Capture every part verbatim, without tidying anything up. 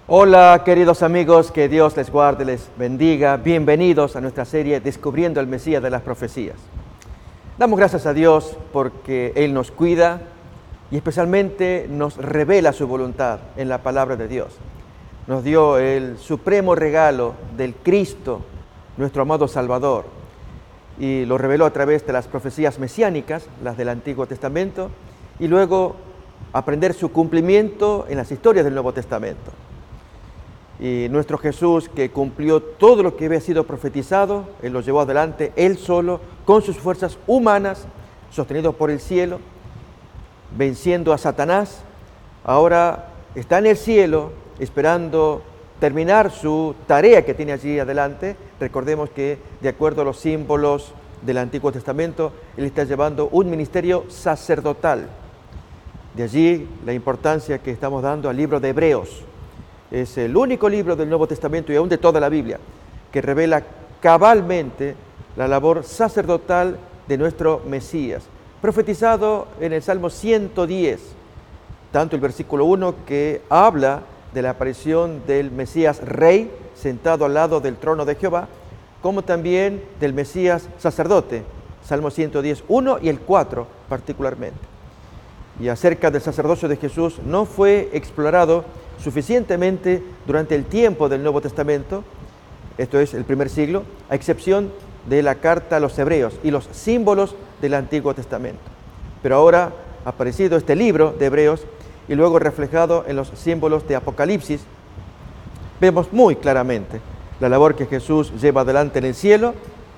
Hola queridos amigos, que Dios les guarde, les bendiga. Bienvenidos a nuestra serie Descubriendo el Mesías de las Profecías. Damos gracias a Dios porque Él nos cuida y especialmente nos revela su voluntad en la palabra de Dios. Nos dio el supremo regalo del Cristo, nuestro amado Salvador, y lo reveló a través de las profecías mesiánicas, las del Antiguo Testamento, y luego aprender su cumplimiento en las historias del Nuevo Testamento. Y nuestro Jesús, que cumplió todo lo que había sido profetizado, Él lo llevó adelante, Él solo, con sus fuerzas humanas, sostenido por el cielo, venciendo a Satanás. Ahora está en el cielo, esperando terminar su tarea que tiene allí adelante. Recordemos que, de acuerdo a los símbolos del Antiguo Testamento, Él está llevando un ministerio sacerdotal. De allí la importancia que estamos dando al libro de Hebreos. Es el único libro del Nuevo Testamento y aún de toda la Biblia que revela cabalmente la labor sacerdotal de nuestro Mesías, profetizado en el Salmo ciento diez, tanto el versículo uno que habla de la aparición del Mesías Rey sentado al lado del trono de Jehová, como también del Mesías sacerdote, Salmo ciento diez, uno y el cuatro particularmente. Y acerca del sacerdocio de Jesús no fue explorado suficientemente durante el tiempo del Nuevo Testamento, esto es el primer siglo, a excepción de la carta a los Hebreos y los símbolos del Antiguo Testamento. Pero ahora ha aparecido este libro de Hebreos y luego reflejado en los símbolos de Apocalipsis, vemos muy claramente la labor que Jesús lleva adelante en el cielo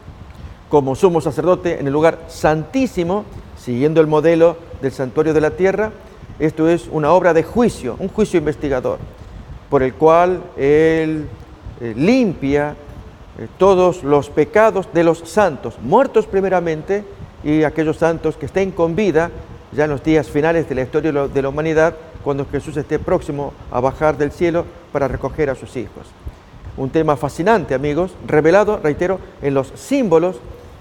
como sumo sacerdote en el lugar santísimo, siguiendo el modelo del santuario de la tierra. Esto es una obra de juicio, un juicio investigador, por el cual Él eh, limpia eh, todos los pecados de los santos, muertos primeramente, y aquellos santos que estén con vida ya en los días finales de la historia de la humanidad, cuando Jesús esté próximo a bajar del cielo para recoger a sus hijos. Un tema fascinante, amigos, revelado, reitero, en los símbolos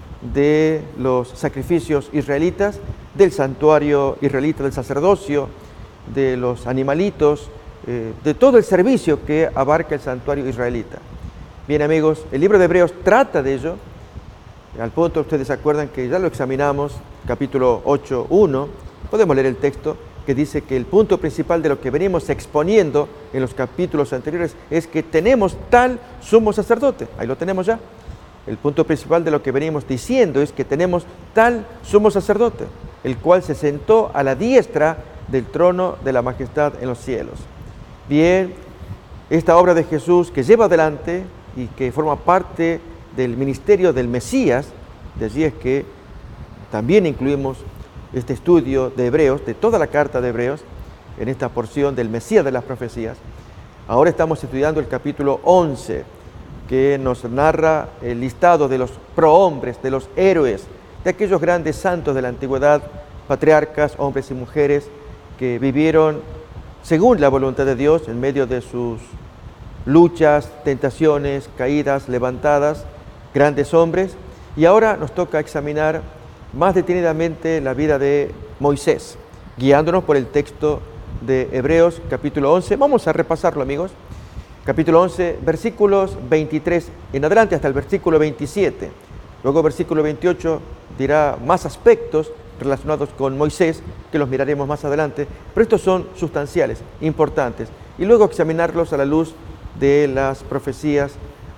de los sacrificios israelitas, del santuario israelita, del sacerdocio, de los animalitos, eh, de todo el servicio que abarca el santuario israelita. Bien, amigos, el libro de Hebreos trata de ello, al punto ustedes se acuerdan que ya lo examinamos, capítulo ocho, uno, podemos leer el texto que dice que el punto principal de lo que venimos exponiendo en los capítulos anteriores es que tenemos tal sumo sacerdote, ahí lo tenemos ya. El punto principal de lo que venimos diciendo es que tenemos tal sumo sacerdote, el cual se sentó a la diestra del trono de la majestad en los cielos. Bien, esta obra de Jesús que lleva adelante y que forma parte del ministerio del Mesías, de allí es que también incluimos este estudio de Hebreos, de toda la carta de Hebreos, en esta porción del Mesías de las profecías. Ahora estamos estudiando el capítulo once, que nos narra el listado de los prohombres, de los héroes, de aquellos grandes santos de la antigüedad, patriarcas, hombres y mujeres, que vivieron según la voluntad de Dios en medio de sus luchas, tentaciones, caídas, levantadas, grandes hombres. Y ahora nos toca examinar más detenidamente la vida de Moisés, guiándonos por el texto de Hebreos capítulo once. Vamos a repasarlo, amigos. Capítulo once, versículos veintitrés en adelante hasta el versículo veintisiete. Luego versículo veintiocho dirá más aspectos relacionados con Moisés, que los miraremos más adelante, pero estos son sustanciales, importantes. Y luego examinarlos a la luz de las profecías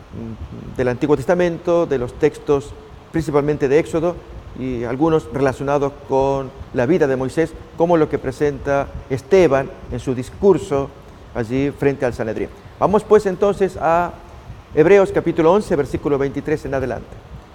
del Antiguo Testamento, de los textos principalmente de Éxodo, y algunos relacionados con la vida de Moisés, como lo que presenta Esteban en su discurso allí frente al Sanedrín. Vamos pues entonces a Hebreos capítulo once, versículo veintitrés en adelante.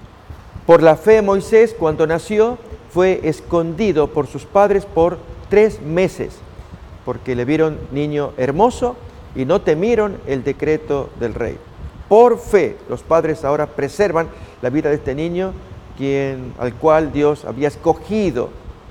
Por la fe Moisés, cuando nació, fue escondido por sus padres por tres meses, porque le vieron niño hermoso y no temieron el decreto del rey. Por fe, los padres ahora preservan la vida de este niño, quien, al cual Dios había escogido,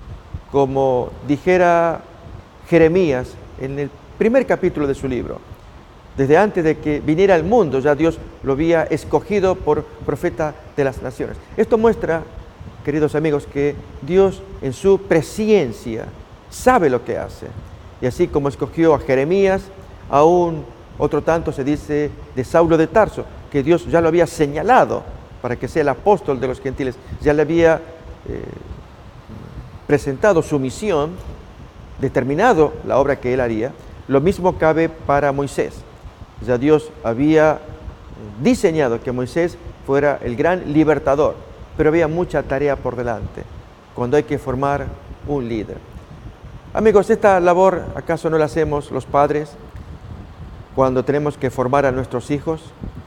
como dijera Jeremías en el primer capítulo de su libro. Desde antes de que viniera al mundo, ya Dios lo había escogido por profeta de las naciones. Esto muestra, queridos amigos, que Dios en su presciencia sabe lo que hace. Y así como escogió a Jeremías, aún Otro tanto se dice de Saulo de Tarso, que Dios ya lo había señalado para que sea el apóstol de los gentiles, ya le había eh, presentado su misión, determinado la obra que él haría. Lo mismo cabe para Moisés. Ya Dios había diseñado que Moisés fuera el gran libertador, pero había mucha tarea por delante cuando hay que formar un líder. Amigos, esta labor ¿acaso no la hacemos los padres cuando tenemos que formar a nuestros hijos?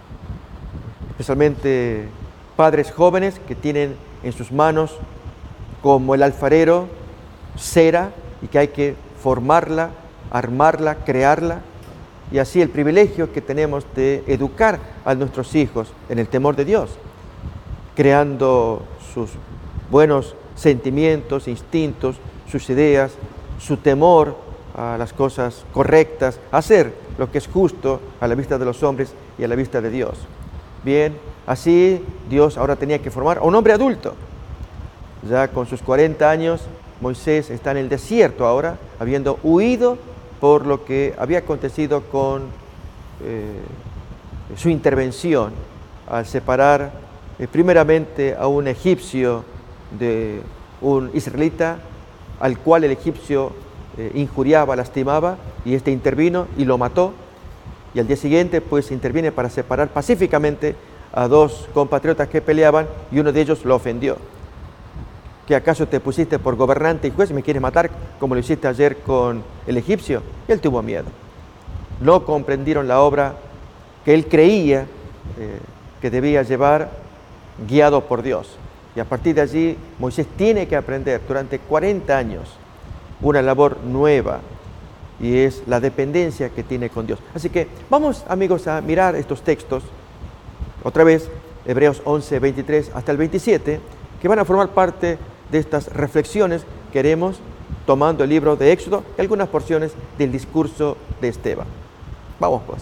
Especialmente padres jóvenes que tienen en sus manos, como el alfarero, cera, y que hay que formarla, armarla, crearla. Y así el privilegio que tenemos de educar a nuestros hijos en el temor de Dios, creando sus buenos sentimientos, instintos, sus ideas, su temor a las cosas correctas, hacer lo que es justo a la vista de los hombres y a la vista de Dios. Bien, así Dios ahora tenía que formar a un hombre adulto. Ya con sus cuarenta años, Moisés está en el desierto ahora, habiendo huido por lo que había acontecido con eh, su intervención al separar eh, primeramente a un egipcio de un israelita, al cual el egipcio eh, injuriaba, lastimaba, y este intervino y lo mató. Y al día siguiente pues interviene para separar pacíficamente a dos compatriotas que peleaban, y uno de ellos lo ofendió. ¿Que acaso te pusiste por gobernante y juez y me quieres matar como lo hiciste ayer con el egipcio? Y él tuvo miedo. No comprendieron la obra que él creía eh, que debía llevar, guiado por Dios. Y a partir de allí Moisés tiene que aprender durante cuarenta años una labor nueva, y es la dependencia que tiene con Dios. Así que vamos, amigos, a mirar estos textos, otra vez, Hebreos once, veintitrés hasta el veintisiete, que van a formar parte de estas reflexiones que haremos tomando el libro de Éxodo y algunas porciones del discurso de Esteban. Vamos pues.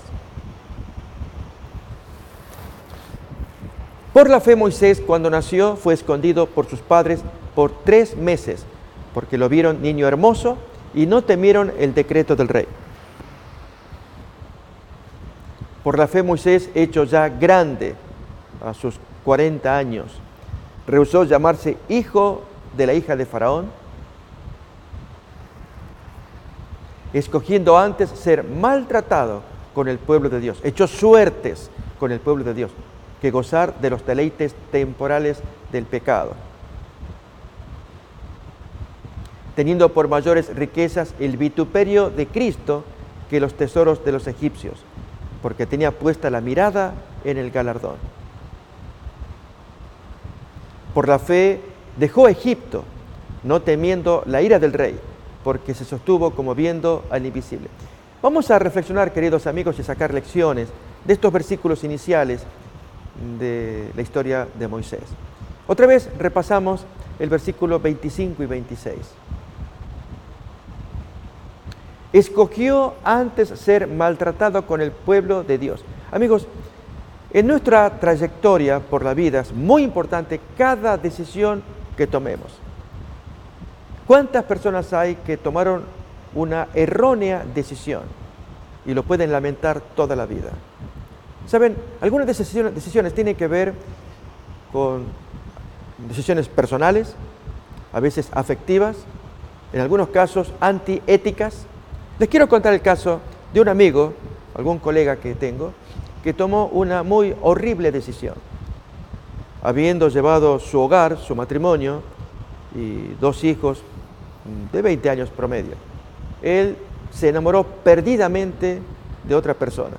Por la fe Moisés, cuando nació, fue escondido por sus padres por tres meses, porque lo vieron niño hermoso y no temieron el decreto del rey. Por la fe Moisés, hecho ya grande, a sus cuarenta años, rehusó llamarse hijo de la hija de Faraón, escogiendo antes ser maltratado con el pueblo de Dios, echó suertes con el pueblo de Dios, que gozar de los deleites temporales del pecado, teniendo por mayores riquezas el vituperio de Cristo que los tesoros de los egipcios, porque tenía puesta la mirada en el galardón. Por la fe dejó Egipto, no temiendo la ira del rey, porque se sostuvo como viendo al invisible. Vamos a reflexionar, queridos amigos, y sacar lecciones de estos versículos iniciales de la historia de Moisés. Otra vez repasamos el versículo veinticinco y veintiséis. Escogió antes ser maltratado con el pueblo de Dios. Amigos, en nuestra trayectoria por la vida es muy importante cada decisión que tomemos. ¿Cuántas personas hay que tomaron una errónea decisión y lo pueden lamentar toda la vida? ¿Saben? Algunas decisiones, decisiones tienen que ver con decisiones personales, a veces afectivas, en algunos casos antiéticas. Les quiero contar el caso de un amigo, algún colega que tengo, que tomó una muy horrible decisión. Habiendo llevado su hogar, su matrimonio y dos hijos de veinte años promedio, él se enamoró perdidamente de otra persona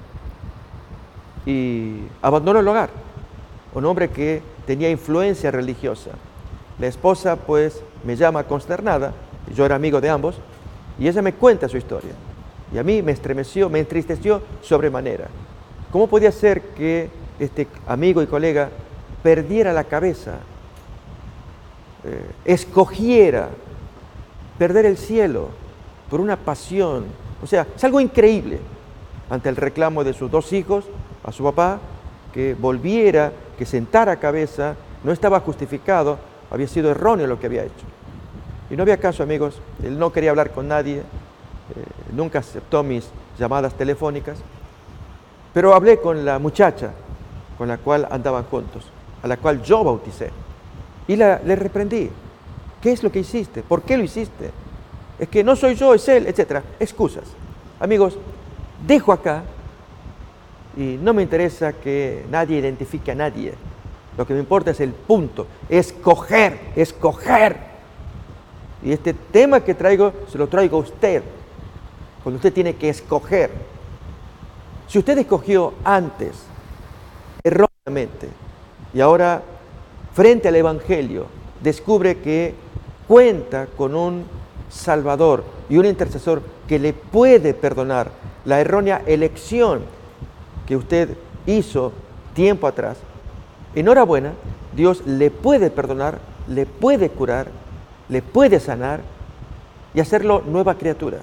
y abandonó el hogar. Un hombre que tenía influencia religiosa. La esposa pues me llama consternada, yo era amigo de ambos, y ella me cuenta su historia. Y a mí me estremeció, me entristeció sobremanera. ¿Cómo podía ser que este amigo y colega perdiera la cabeza, eh, escogiera perder el cielo por una pasión? O sea, es algo increíble ante el reclamo de sus dos hijos a su papá, que volviera, que sentara cabeza, no estaba justificado, había sido erróneo lo que había hecho. Y no había caso, amigos, él no quería hablar con nadie, eh, nunca aceptó mis llamadas telefónicas, Pero hablé con la muchacha con la cual andaban juntos, a la cual yo bauticé, y la, le reprendí. ¿Qué es lo que hiciste? ¿Por qué lo hiciste? Es que no soy yo, es él, etcétera. Excusas. Amigos, dejo acá y no me interesa que nadie identifique a nadie. Lo que me importa es el punto, escoger, escoger. Y este tema que traigo, se lo traigo a usted, cuando usted tiene que escoger. Si usted escogió antes, erróneamente, y ahora, frente al Evangelio, descubre que cuenta con un Salvador y un intercesor que le puede perdonar la errónea elección que usted hizo tiempo atrás, enhorabuena, Dios le puede perdonar, le puede curar, le puede sanar y hacerlo nueva criatura.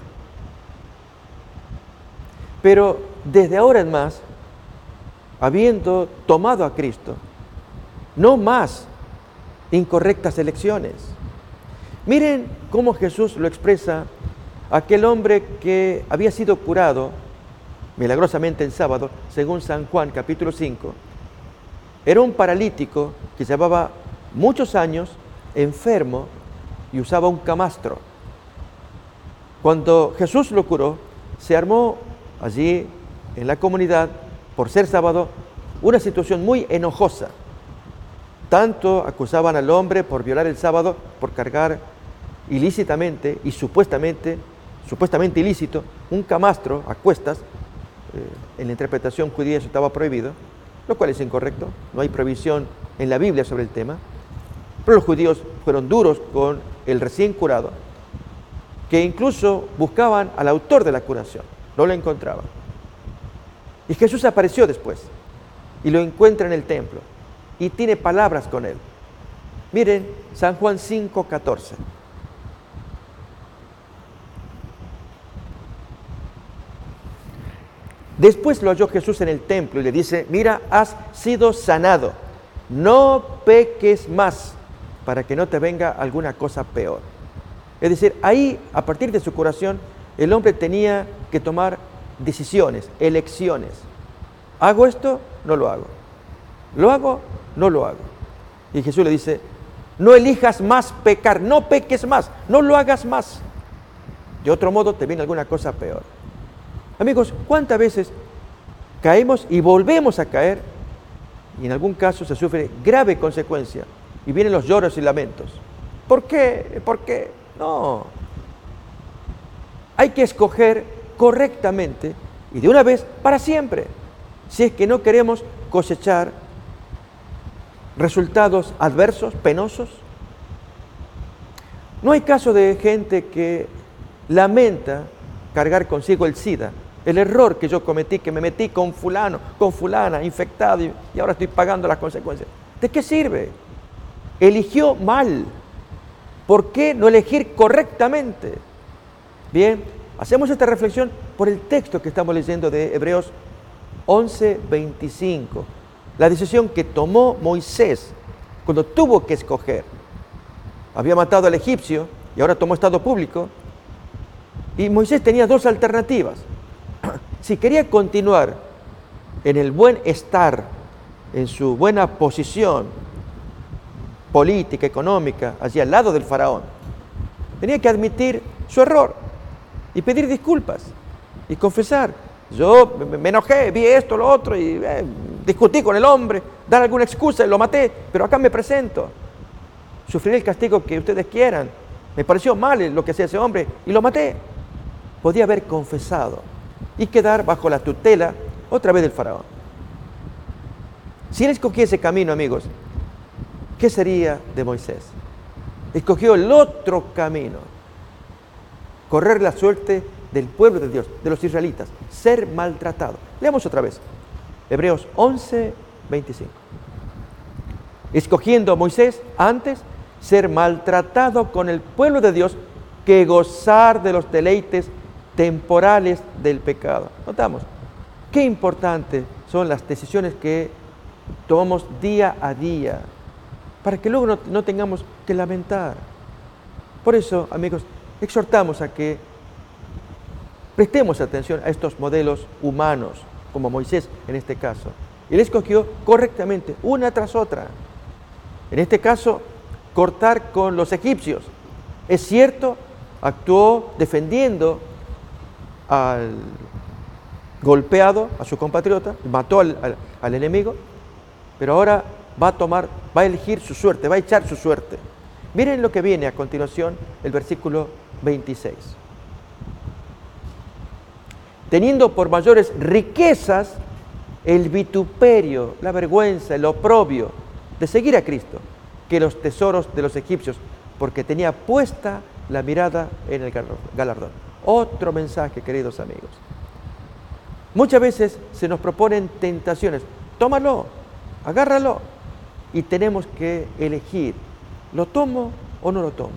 Pero desde ahora en más, habiendo tomado a Cristo, no más incorrectas elecciones. Miren cómo Jesús lo expresa a aquel hombre que había sido curado milagrosamente en sábado, según San Juan capítulo cinco. Era un paralítico que llevaba muchos años enfermo y usaba un camastro. Cuando Jesús lo curó, se armó allí en la comunidad, por ser sábado, una situación muy enojosa. Tanto acusaban al hombre por violar el sábado, por cargar ilícitamente y supuestamente, supuestamente ilícito, un camastro a cuestas. Eh, en la interpretación judía eso estaba prohibido, lo cual es incorrecto, no hay prohibición en la Biblia sobre el tema. Pero los judíos fueron duros con el recién curado, que incluso buscaban al autor de la curación, no lo encontraban. Y Jesús apareció después y lo encuentra en el templo y tiene palabras con él. Miren, San Juan cinco, catorce. Después lo halló Jesús en el templo y le dice: mira, has sido sanado, no peques más, para que no te venga alguna cosa peor. Es decir, ahí, a partir de su curación, el hombre tenía que tomar decisiones, elecciones. ¿Hago esto? No lo hago. ¿Lo hago? No lo hago. Y Jesús le dice: no elijas más pecar, no peques más, no lo hagas más. De otro modo te viene alguna cosa peor. Amigos, ¿cuántas veces caemos y volvemos a caer? Y en algún caso se sufre grave consecuencia y vienen los lloros y lamentos. ¿Por qué? ¿Por qué? No. Hay que escoger correctamente y de una vez para siempre, si es que no queremos cosechar resultados adversos, penosos. No hay caso de gente que lamenta cargar consigo el SIDA, el error que yo cometí, que me metí con fulano, con fulana, infectado y, y ahora estoy pagando las consecuencias. ¿De qué sirve? Eligió mal. ¿Por qué no elegir correctamente? Bien, hacemos esta reflexión por el texto que estamos leyendo de Hebreos once, veinticinco. La decisión que tomó Moisés cuando tuvo que escoger. Había matado al egipcio y ahora tomó estado público. Y Moisés tenía dos alternativas. Si quería continuar en el buen estar, en su buena posición política, económica, allí al lado del faraón, tenía que admitir su error y pedir disculpas y confesar: yo me enojé, vi esto, lo otro y eh, discutí con el hombre, dar alguna excusa y lo maté, pero acá me presento. Sufriré el castigo que ustedes quieran. Me pareció mal lo que hacía ese hombre y lo maté. Podía haber confesado y quedar bajo la tutela otra vez del faraón. Si él escogió ese camino, amigos, ¿qué sería de Moisés? Escogió el otro camino, correr la suerte del pueblo de Dios, de los israelitas, ser maltratado. Leamos otra vez, Hebreos once, veinticinco. Escogiendo a Moisés antes ser maltratado con el pueblo de Dios que gozar de los deleites temporales del pecado. Notamos, qué importantes son las decisiones que tomamos día a día, para que luego no, no tengamos que lamentar. Por eso, amigos, exhortamos a que prestemos atención a estos modelos humanos como Moisés en este caso. Él escogió correctamente, una tras otra. En este caso, cortar con los egipcios. Es cierto, actuó defendiendo al golpeado, a su compatriota, mató al, al, al enemigo, pero ahora va a tomar, va a elegir su suerte, va a echar su suerte. Miren lo que viene a continuación, el versículo veintiséis. Teniendo por mayores riquezas el vituperio, la vergüenza, el oprobio de seguir a Cristo, que los tesoros de los egipcios, porque tenía puesta la mirada en el galardón. Otro mensaje, queridos amigos. Muchas veces se nos proponen tentaciones. Tómalo, agárralo, y tenemos que elegir, ¿lo tomo o no lo tomo?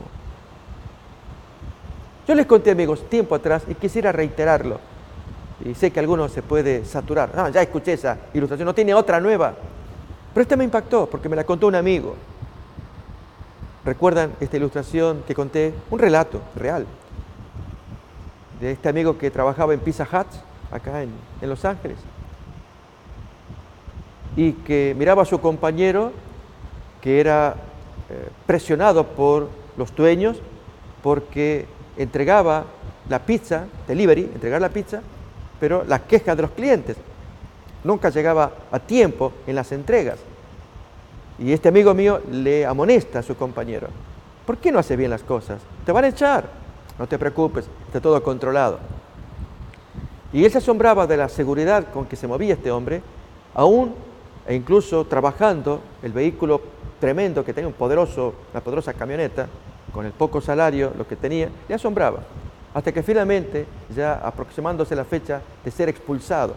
Yo les conté, amigos, tiempo atrás, y quisiera reiterarlo, y sé que algunos se puede saturar. Ah, ya escuché esa ilustración, no tiene otra nueva. Pero esta me impactó, porque me la contó un amigo. ¿Recuerdan esta ilustración que conté? Un relato real de este amigo que trabajaba en Pizza Hut, acá en, en Los Ángeles, y que miraba a su compañero que era eh, presionado por los dueños porque entregaba la pizza, delivery, entregar la pizza, pero las quejas de los clientes. Nunca llegaba a tiempo en las entregas. Y este amigo mío le amonesta a su compañero. ¿Por qué no hace bien las cosas? Te van a echar. No te preocupes, está todo controlado. Y él se asombraba de la seguridad con que se movía este hombre, aún e incluso trabajando el vehículo tremendo que tenía, un poderoso, una poderosa camioneta, con el poco salario, lo que tenía, le asombraba. Hasta que finalmente, ya aproximándose la fecha de ser expulsado,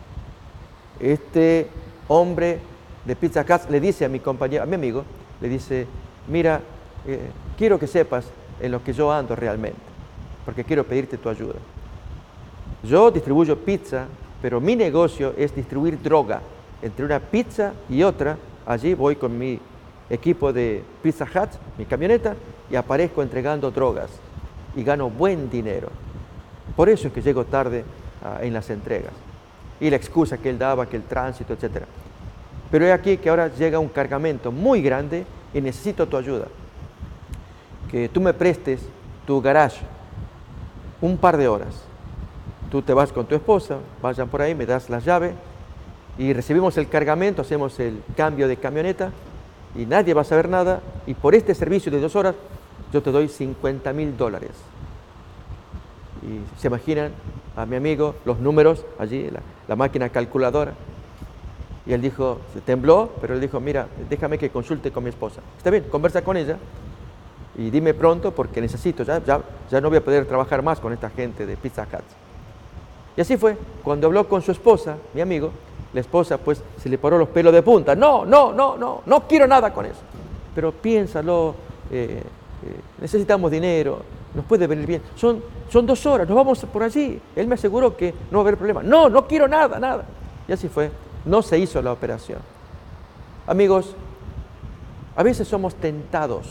este hombre de Pizza Hut le dice a mi compañero, a mi amigo, le dice, mira, eh, quiero que sepas en lo que yo ando realmente, porque quiero pedirte tu ayuda. Yo distribuyo pizza, pero mi negocio es distribuir droga. Entre una pizza y otra, allí voy con mi equipo de Pizza Hut, mi camioneta, y aparezco entregando drogas y gano buen dinero. Por eso es que llego tarde uh, en las entregas. Y la excusa que él daba, que el tránsito, etcétera. Pero he aquí que ahora llega un cargamento muy grande y necesito tu ayuda. Que tú me prestes tu garage un par de horas. Tú te vas con tu esposa, vayan por ahí, me das las llaves y recibimos el cargamento, hacemos el cambio de camioneta y nadie va a saber nada, y por este servicio de dos horas yo te doy cincuenta mil dólares. Y se imaginan a mi amigo los números allí, la, la máquina calculadora. Y él dijo, se tembló, pero él dijo, mira, déjame que consulte con mi esposa. Está bien, conversa con ella y dime pronto porque necesito, ya, ya, ya no voy a poder trabajar más con esta gente de Pizza Hut. Y así fue, cuando habló con su esposa, mi amigo, la esposa pues se le paró los pelos de punta. No, no, no, no, no quiero nada con eso. Pero piénsalo, eh, eh, necesitamos dinero, nos puede venir bien. Son, son dos horas, nos vamos por allí. Él me aseguró que no va a haber problema. No, no quiero nada, nada. Y así fue, no se hizo la operación. Amigos, a veces somos tentados.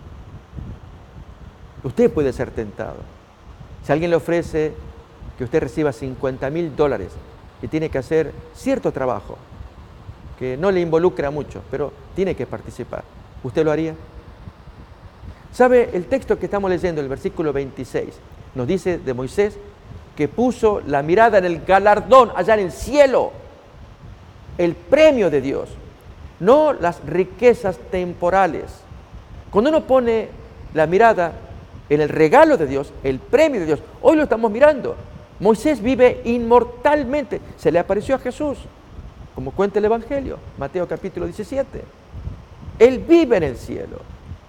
Usted puede ser tentado. Si alguien le ofrece que usted reciba cincuenta mil dólares y tiene que hacer cierto trabajo que no le involucra mucho, pero tiene que participar, ¿usted lo haría? ¿Sabe? El texto que estamos leyendo, el versículo veintiséis, nos dice de Moisés que puso la mirada en el galardón allá en el cielo, el premio de Dios, no las riquezas temporales. Cuando uno pone la mirada en el regalo de Dios, el premio de Dios, hoy lo estamos mirando. Moisés vive inmortalmente. Se le apareció a Jesús, como cuenta el Evangelio, Mateo capítulo diecisiete. Él vive en el cielo.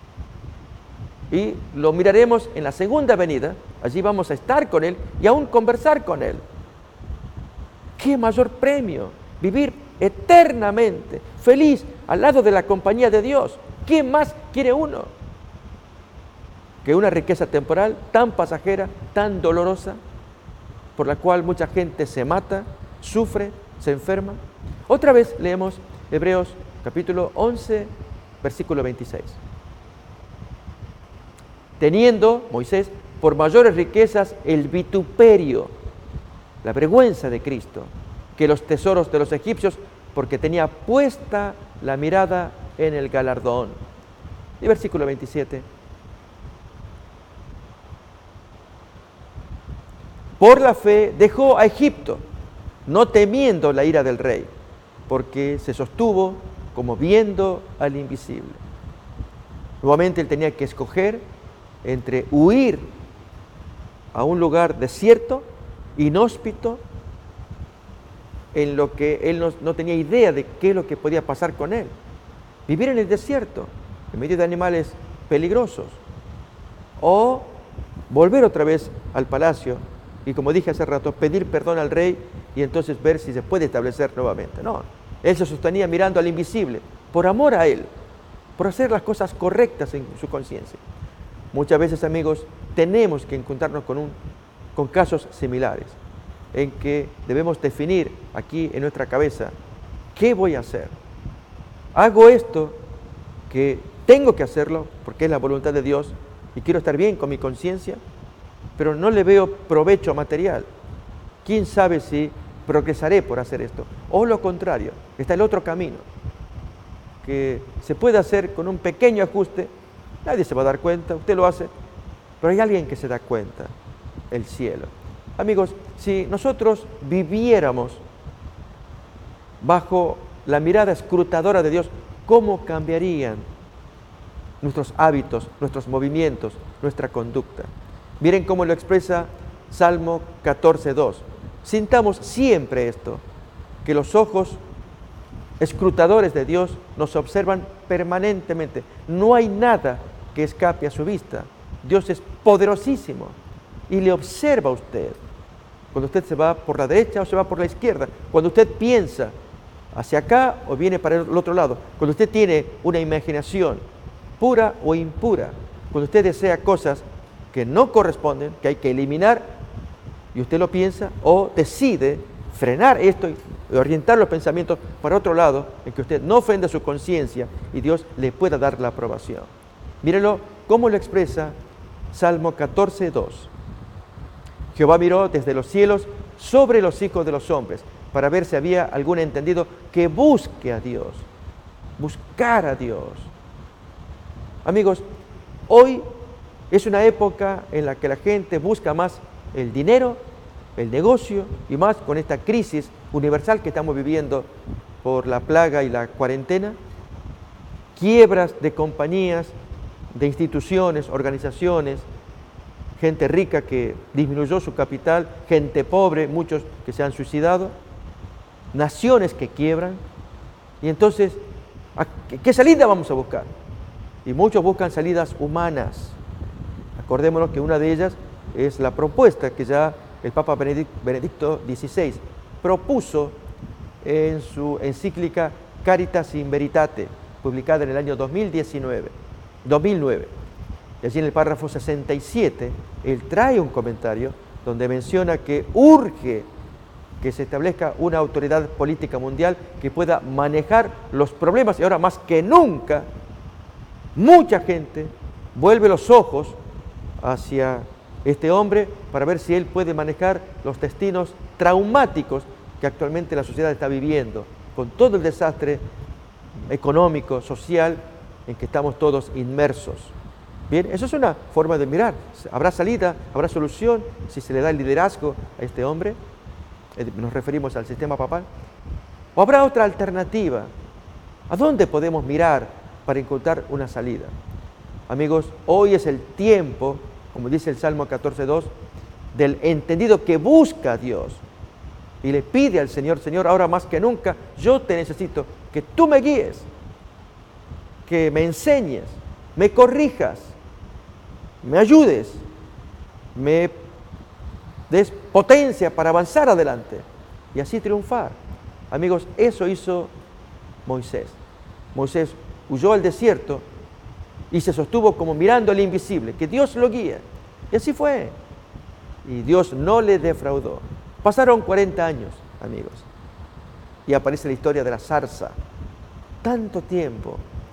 Y lo miraremos en la segunda venida. Allí vamos a estar con Él y aún conversar con Él. ¿Qué mayor premio? Vivir eternamente, feliz, al lado de la compañía de Dios. ¿Qué más quiere uno? Que una riqueza temporal tan pasajera, tan dolorosa, por la cual mucha gente se mata, sufre, se enferma. Otra vez leemos Hebreos capítulo once, versículo veintiséis. Teniendo Moisés por mayores riquezas el vituperio, la vergüenza de Cristo, que los tesoros de los egipcios, porque tenía puesta la mirada en el galardón. Y versículo veintisiete. Por la fe dejó a Egipto, no temiendo la ira del rey, porque se sostuvo como viendo al invisible. Nuevamente él tenía que escoger entre huir a un lugar desierto, inhóspito, en lo que él no, no tenía idea de qué es lo que podía pasar con él. Vivir en el desierto, en medio de animales peligrosos, o volver otra vez al palacio y, como dije hace rato, pedir perdón al rey y entonces ver si se puede establecer nuevamente. No, él se sostenía mirando al invisible, por amor a él, por hacer las cosas correctas en su conciencia. Muchas veces, amigos, tenemos que encontrarnos con, un, con casos similares, en que debemos definir aquí en nuestra cabeza, ¿qué voy a hacer? Hago esto que tengo que hacerlo porque es la voluntad de Dios y quiero estar bien con mi conciencia, pero no le veo provecho material. ¿Quién sabe si progresaré por hacer esto? O lo contrario, está el otro camino, que se puede hacer con un pequeño ajuste, nadie se va a dar cuenta, usted lo hace, pero hay alguien que se da cuenta, el cielo. Amigos, si nosotros viviéramos bajo la mirada escrutadora de Dios, ¿cómo cambiarían nuestros hábitos, nuestros movimientos, nuestra conducta? Miren cómo lo expresa Salmo catorce dos. Sintamos siempre esto, que los ojos escrutadores de Dios nos observan permanentemente. No hay nada que escape a su vista. Dios es poderosísimo y le observa a usted. Cuando usted se va por la derecha o se va por la izquierda, cuando usted piensa hacia acá o viene para el otro lado, cuando usted tiene una imaginación pura o impura, cuando usted desea cosas que no corresponden, que hay que eliminar, y usted lo piensa, o decide frenar esto y orientar los pensamientos para otro lado, en que usted no ofenda su conciencia y Dios le pueda dar la aprobación. Mírenlo cómo lo expresa Salmo catorce dos. Jehová miró desde los cielos sobre los hijos de los hombres, para ver si había algún entendido que busque a Dios, buscar a Dios. Amigos, hoy es una época en la que la gente busca más el dinero, el negocio, y más con esta crisis universal que estamos viviendo por la plaga y la cuarentena, quiebras de compañías, de instituciones, organizaciones, gente rica que disminuyó su capital, gente pobre, muchos que se han suicidado, naciones que quiebran, y entonces, ¿qué salida vamos a buscar? Y muchos buscan salidas humanas. Acordémonos que una de ellas es la propuesta que ya el Papa Benedicto dieciséis propuso en su encíclica Caritas in Veritate, publicada en el año dos mil diecinueve, dos mil nueve. Y allí en el párrafo sesenta y siete, él trae un comentario donde menciona que urge que se establezca una autoridad política mundial que pueda manejar los problemas, y ahora más que nunca, mucha gente vuelve los ojos hacia este hombre para ver si él puede manejar los destinos traumáticos que actualmente la sociedad está viviendo, con todo el desastre económico, social, en que estamos todos inmersos. Bien, eso es una forma de mirar. ¿Habrá salida? ¿Habrá solución si se le da el liderazgo a este hombre? Nos referimos al sistema papal. ¿O habrá otra alternativa? ¿A dónde podemos mirar para encontrar una salida? Amigos, hoy es el tiempo, como dice el Salmo catorce dos, del entendido que busca a Dios y le pide al Señor: Señor, ahora más que nunca, yo te necesito, que tú me guíes, que me enseñes, me corrijas, me ayudes, me des potencia para avanzar adelante y así triunfar. Amigos, eso hizo Moisés. Moisés huyó al desierto y se sostuvo como mirando al invisible, que Dios lo guía. Y así fue. Y Dios no le defraudó. Pasaron cuarenta años, amigos, y aparece la historia de la zarza. Tanto tiempo.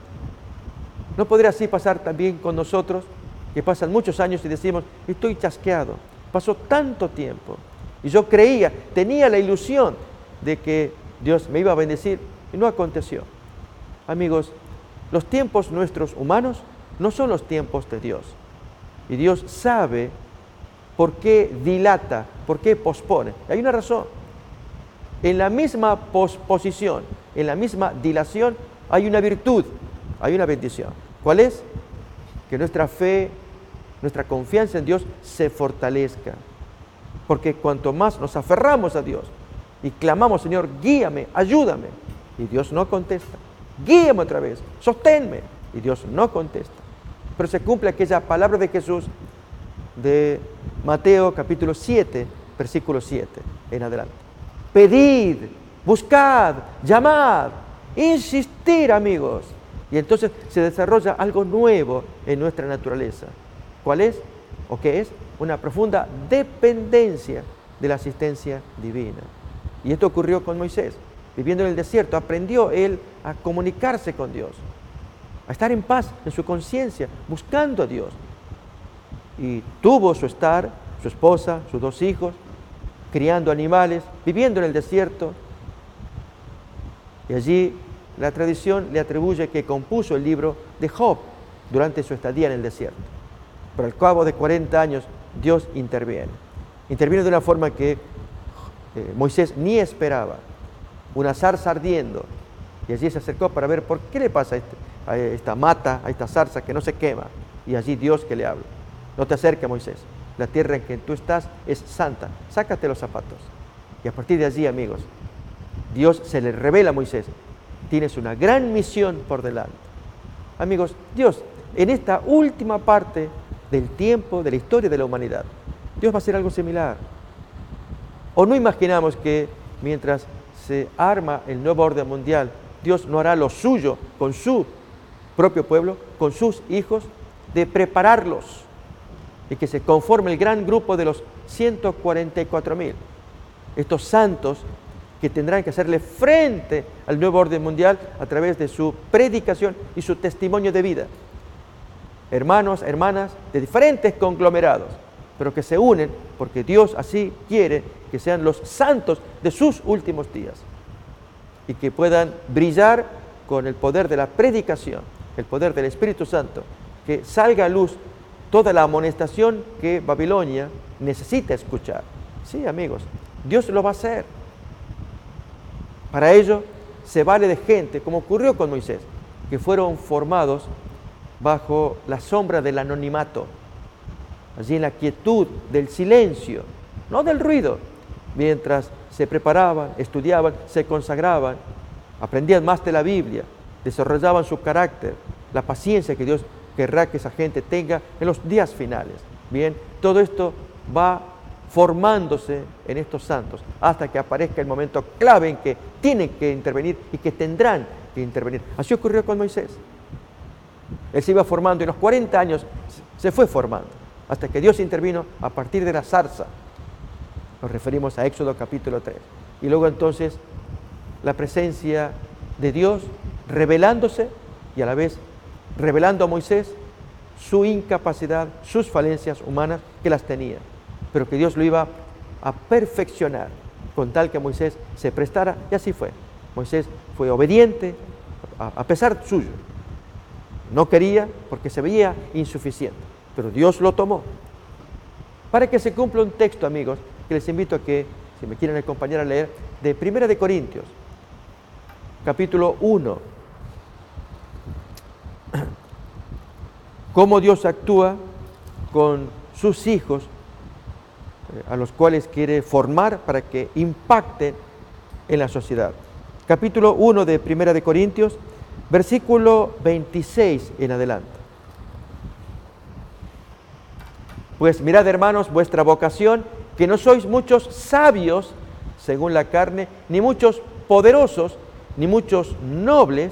¿No podría así pasar también con nosotros, que pasan muchos años y decimos: estoy chasqueado, pasó tanto tiempo, y yo creía, tenía la ilusión de que Dios me iba a bendecir y no aconteció. Amigos, los tiempos nuestros humanos no son los tiempos de Dios. Y Dios sabe por qué dilata, por qué pospone. Hay una razón. En la misma posposición, en la misma dilación, hay una virtud, hay una bendición. ¿Cuál es? Que nuestra fe, nuestra confianza en Dios se fortalezca. Porque cuanto más nos aferramos a Dios y clamamos, Señor, guíame, ayúdame, y Dios no contesta. Guíame otra vez, sosténme, y Dios no contesta. Pero se cumple aquella palabra de Jesús de Mateo capítulo siete, versículo siete en adelante. Pedid, buscad, llamad, insistir, amigos. Y entonces se desarrolla algo nuevo en nuestra naturaleza. ¿Cuál es? ¿O qué es? Una profunda dependencia de la asistencia divina. Y esto ocurrió con Moisés. Viviendo en el desierto, aprendió él a comunicarse con Dios, a estar en paz en su conciencia, buscando a Dios. Y tuvo su estar, su esposa, sus dos hijos, criando animales, viviendo en el desierto. Y allí la tradición le atribuye que compuso el libro de Job durante su estadía en el desierto. Pero al cabo de cuarenta años, Dios interviene. Interviene de una forma que eh, Moisés ni esperaba. Una zarza ardiendo. Y allí se acercó para ver por qué le pasa a, este, a esta mata, a esta zarza que no se quema. Y allí Dios que le habla. No te acerques, Moisés. La tierra en que tú estás es santa. Sácate los zapatos. Y a partir de allí, amigos, Dios se le revela a Moisés. Tienes una gran misión por delante. Amigos, Dios, en esta última parte del tiempo, de la historia de la humanidad, Dios va a hacer algo similar. ¿O no imaginamos que mientras se arma el nuevo orden mundial, Dios no hará lo suyo con su propio pueblo, con sus hijos, de prepararlos y que se conforme el gran grupo de los ciento cuarenta y cuatro mil, estos santos que tendrán que hacerle frente al nuevo orden mundial a través de su predicación y su testimonio de vida? Hermanos, hermanas de diferentes conglomerados, pero que se unen porque Dios así quiere que sean los santos de sus últimos días y que puedan brillar con el poder de la predicación, el poder del Espíritu Santo, que salga a luz toda la amonestación que Babilonia necesita escuchar. Sí, amigos, Dios lo va a hacer. Para ello se vale de gente, como ocurrió con Moisés, que fueron formados bajo la sombra del anonimato, allí en la quietud del silencio, no del ruido, mientras se preparaban, estudiaban, se consagraban, aprendían más de la Biblia, desarrollaban su carácter, la paciencia que Dios querrá que esa gente tenga en los días finales. Bien, todo esto va formándose en estos santos hasta que aparezca el momento clave en que tienen que intervenir y que tendrán que intervenir. Así ocurrió con Moisés. Él se iba formando y en los cuarenta años se fue formando hasta que Dios intervino a partir de la zarza. Nos referimos a Éxodo capítulo tres. Y luego entonces la presencia de Dios revelándose y a la vez revelando a Moisés su incapacidad, sus falencias humanas que las tenía, pero que Dios lo iba a perfeccionar con tal que Moisés se prestara, y así fue. Moisés fue obediente a pesar suyo. No quería porque se veía insuficiente, pero Dios lo tomó. Para que se cumpla un texto, amigos, que les invito a que, si me quieren acompañar a leer, de Primera de Corintios, capítulo uno. Cómo Dios actúa con sus hijos, eh, a los cuales quiere formar para que impacten en la sociedad. Capítulo uno de Primera de Corintios, versículo veintiséis en adelante. Pues mirad, hermanos, vuestra vocación, que no sois muchos sabios según la carne, ni muchos poderosos, ni muchos nobles,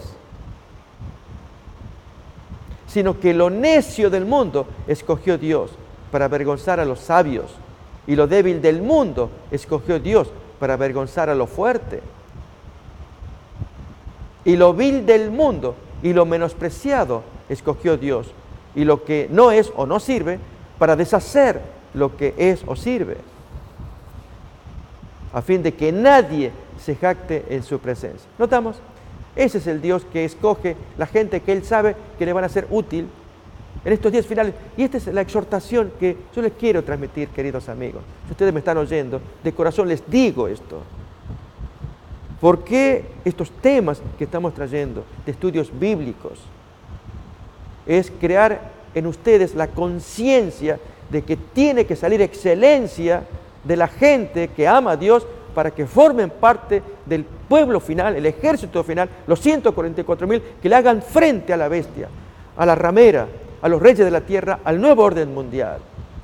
sino que lo necio del mundo escogió Dios para avergonzar a los sabios, y lo débil del mundo escogió Dios para avergonzar a lo fuerte. Y lo vil del mundo y lo menospreciado escogió Dios, y lo que no es o no sirve, para deshacer lo que es o sirve, a fin de que nadie se jacte en su presencia. ¿Notamos? Ese es el Dios que escoge la gente que Él sabe que le van a ser útil en estos días finales. Y esta es la exhortación que yo les quiero transmitir, queridos amigos. Si ustedes me están oyendo, de corazón les digo esto. ¿Por qué estos temas que estamos trayendo de estudios bíblicos? Es crear en ustedes la conciencia de que tiene que salir excelencia de la gente que ama a Dios para que formen parte del pueblo final, el ejército final, los ciento cuarenta y cuatro mil, que le hagan frente a la bestia, a la ramera, a los reyes de la tierra, al nuevo orden mundial.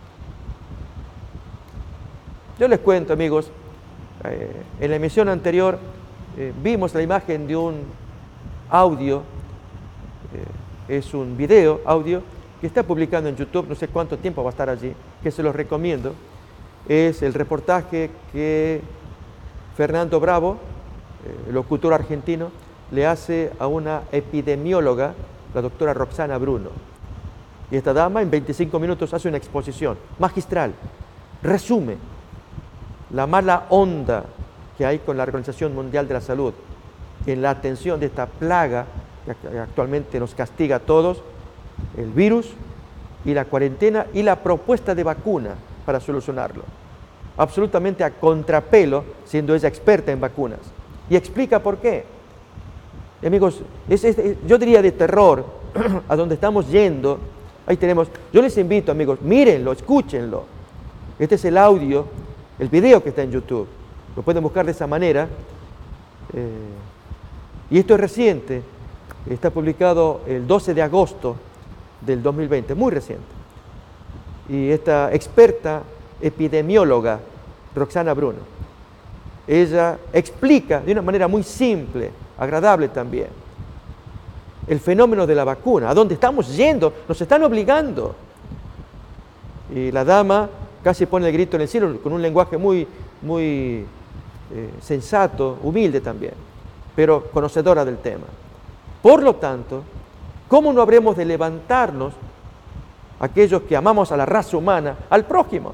Yo les cuento, amigos, eh, en la emisión anterior eh, vimos la imagen de un audio, eh, es un video, audio, que está publicando en YouTube, no sé cuánto tiempo va a estar allí, que se los recomiendo. Es el reportaje que Fernando Bravo, eh, locutor argentino, le hace a una epidemióloga, la doctora Roxana Bruno. Y esta dama en veinticinco minutos hace una exposición magistral, resume la mala onda que hay con la Organización Mundial de la Salud en la atención de esta plaga que actualmente nos castiga a todos, el virus y la cuarentena y la propuesta de vacuna para solucionarlo. Absolutamente a contrapelo, siendo ella experta en vacunas. Y explica por qué. Y amigos, es, es, yo diría de terror a donde estamos yendo. Ahí tenemos, yo les invito, amigos, mírenlo, escúchenlo. Este es el audio, el video que está en YouTube. Lo pueden buscar de esa manera. Eh, y esto es reciente. Está publicado el doce de agosto del dos mil veinte, muy reciente. Y esta experta epidemióloga, Roxana Bruno, ella explica de una manera muy simple, agradable también, el fenómeno de la vacuna, a dónde estamos yendo, nos están obligando. Y la dama casi pone el grito en el cielo con un lenguaje muy, muy eh, sensato, humilde también, pero conocedora del tema. Por lo tanto, ¿cómo no habremos de levantarnos aquellos que amamos a la raza humana, al prójimo?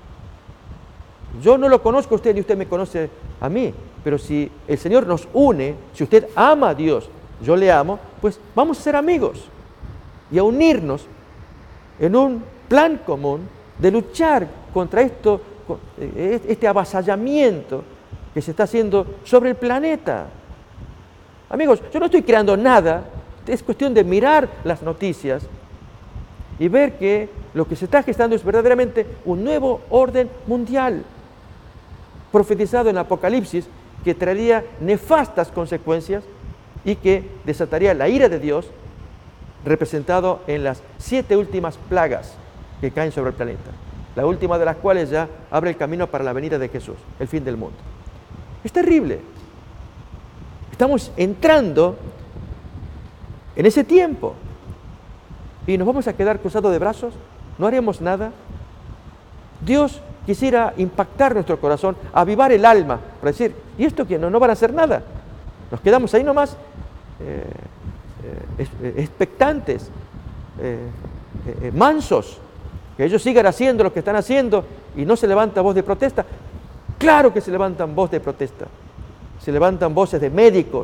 Yo no lo conozco a usted ni usted me conoce a mí, pero si el Señor nos une, si usted ama a Dios, yo le amo, pues vamos a ser amigos y a unirnos en un plan común de luchar contra esto, este avasallamiento que se está haciendo sobre el planeta. Amigos, yo no estoy creando nada, es cuestión de mirar las noticias y ver que lo que se está gestando es verdaderamente un nuevo orden mundial, profetizado en Apocalipsis, que traería nefastas consecuencias y que desataría la ira de Dios, representado en las siete últimas plagas que caen sobre el planeta, la última de las cuales ya abre el camino para la venida de Jesús, el fin del mundo. Es terrible. Estamos entrando en ese tiempo y nos vamos a quedar cruzados de brazos, no haremos nada. Dios quisiera impactar nuestro corazón, avivar el alma, para decir, ¿y esto qué? No, no van a hacer nada. Nos quedamos ahí nomás eh, eh, expectantes, eh, eh, mansos, que ellos sigan haciendo lo que están haciendo y no se levanta voz de protesta. Claro que se levantan voz de protesta. Se levantan voces de médicos,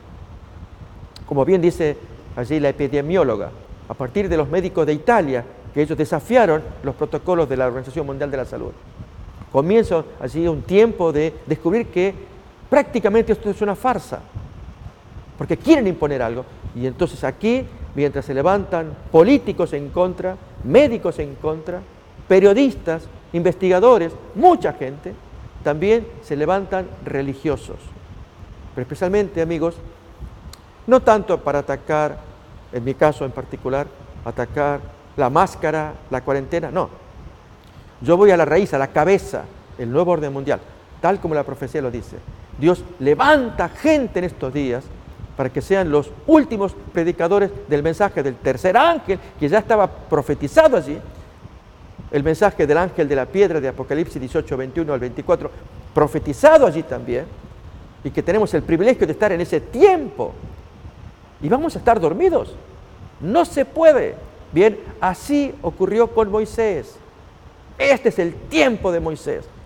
como bien dice allí la epidemióloga, a partir de los médicos de Italia, que ellos desafiaron los protocolos de la Organización Mundial de la Salud. Comienza allí un tiempo de descubrir que prácticamente esto es una farsa, porque quieren imponer algo. Y entonces aquí, mientras se levantan políticos en contra, médicos en contra, periodistas, investigadores, mucha gente, también se levantan religiosos. Pero especialmente, amigos, no tanto para atacar, en mi caso en particular, atacar la máscara, la cuarentena, no. Yo voy a la raíz, a la cabeza, el nuevo orden mundial, tal como la profecía lo dice. Dios levanta gente en estos días para que sean los últimos predicadores del mensaje del tercer ángel, que ya estaba profetizado allí. El mensaje del ángel de la piedra de Apocalipsis dieciocho, veintiuno al veinticuatro, profetizado allí también, y que tenemos el privilegio de estar en ese tiempo. Y vamos a estar dormidos. No se puede. Bien, así ocurrió con Moisés. Este es el tiempo de Moisés.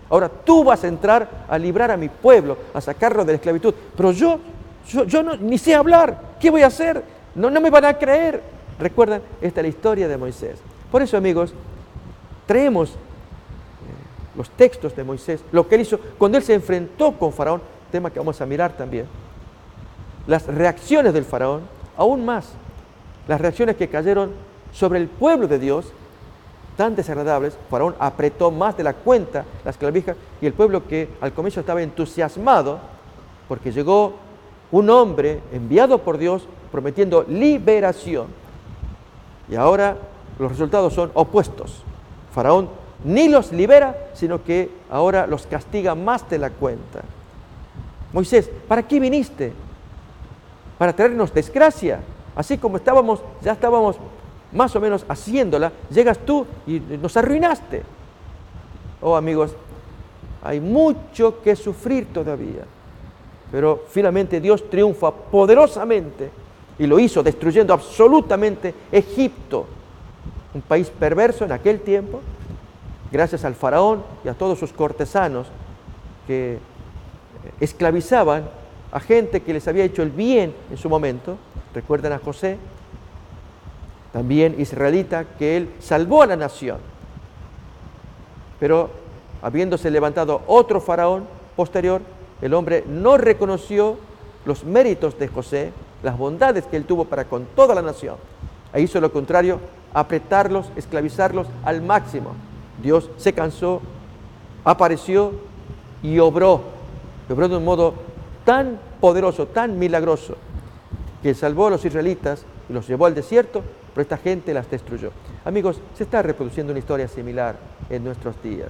Ahora tú vas a entrar a librar a mi pueblo, a sacarlo de la esclavitud. Pero yo, yo, yo no, ni sé hablar. ¿Qué voy a hacer? No, no me van a creer. Recuerdan, esta es la historia de Moisés. Por eso, amigos, traemos eh, los textos de Moisés, lo que él hizo cuando él se enfrentó con Faraón, tema que vamos a mirar también. Las reacciones del Faraón, aún más, las reacciones que cayeron sobre el pueblo de Dios, tan desagradables. Faraón apretó más de la cuenta las clavijas y el pueblo, que al comienzo estaba entusiasmado porque llegó un hombre enviado por Dios prometiendo liberación, y ahora los resultados son opuestos. Faraón ni los libera, sino que ahora los castiga más de la cuenta. Moisés, ¿para qué viniste? Para traernos desgracia. Así como estábamos, ya estábamos más o menos haciéndola, llegas tú y nos arruinaste. Oh, amigos, hay mucho que sufrir todavía, pero finalmente Dios triunfa poderosamente y lo hizo destruyendo absolutamente Egipto, un país perverso en aquel tiempo, gracias al faraón y a todos sus cortesanos que esclavizaban a gente que les había hecho el bien en su momento. Recuerdan a José, también israelita, que él salvó a la nación. Pero habiéndose levantado otro faraón posterior, el hombre no reconoció los méritos de José, las bondades que él tuvo para con toda la nación. E hizo lo contrario, apretarlos, esclavizarlos al máximo. Dios se cansó, apareció y obró. Y obró de un modo tan poderoso, tan milagroso, que salvó a los israelitas y los llevó al desierto, pero esta gente las destruyó. Amigos, se está reproduciendo una historia similar en nuestros días.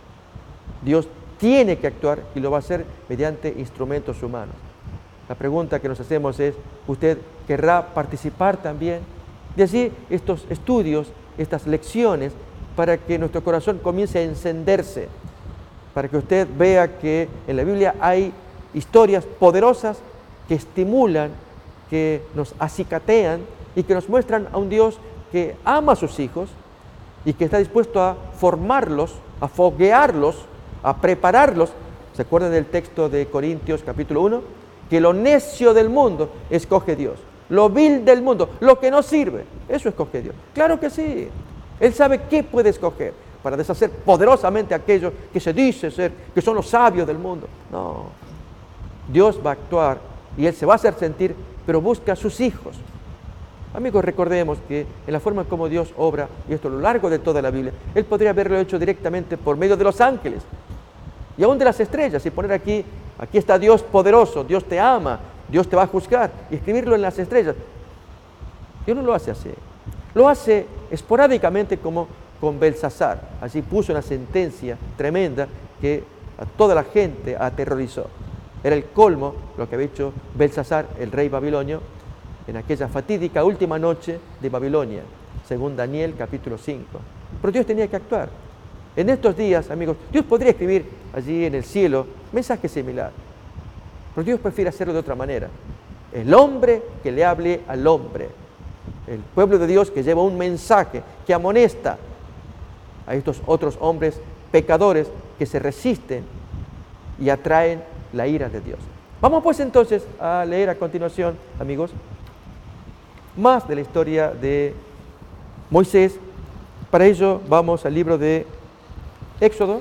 Dios tiene que actuar y lo va a hacer mediante instrumentos humanos. La pregunta que nos hacemos es, ¿usted querrá participar también? De allí estos estudios, estas lecciones, para que nuestro corazón comience a encenderse, para que usted vea que en la Biblia hay historias poderosas que estimulan, que nos acicatean y que nos muestran a un Dios que ama a sus hijos y que está dispuesto a formarlos, a foguearlos, a prepararlos. ¿Se acuerdan del texto de Corintios capítulo uno? Que lo necio del mundo escoge Dios, lo vil del mundo, lo que no sirve, eso escoge Dios. Claro que sí, Él sabe qué puede escoger para deshacer poderosamente a aquellos que se dice ser, que son los sabios del mundo. No, Dios va a actuar y Él se va a hacer sentir, pero busca a sus hijos. Amigos, recordemos que en la forma como Dios obra, y esto a lo largo de toda la Biblia, Él podría haberlo hecho directamente por medio de los ángeles y aún de las estrellas, y poner aquí, aquí está Dios poderoso, Dios te ama, Dios te va a juzgar, y escribirlo en las estrellas. Dios no lo hace así, lo hace esporádicamente, como con Belsasar. Allí puso una sentencia tremenda que a toda la gente aterrorizó. Era el colmo lo que había hecho Belsasar, el rey babilonio, en aquella fatídica última noche de Babilonia, según Daniel capítulo cinco. Pero Dios tenía que actuar. En estos días, amigos, Dios podría escribir allí en el cielo mensaje similar, pero Dios prefiere hacerlo de otra manera. El hombre que le hable al hombre, el pueblo de Dios que lleva un mensaje que amonesta a estos otros hombres pecadores que se resisten y atraen la ira de Dios. Vamos pues entonces a leer a continuación, amigos, más de la historia de Moisés. Para ello vamos al libro de Éxodo,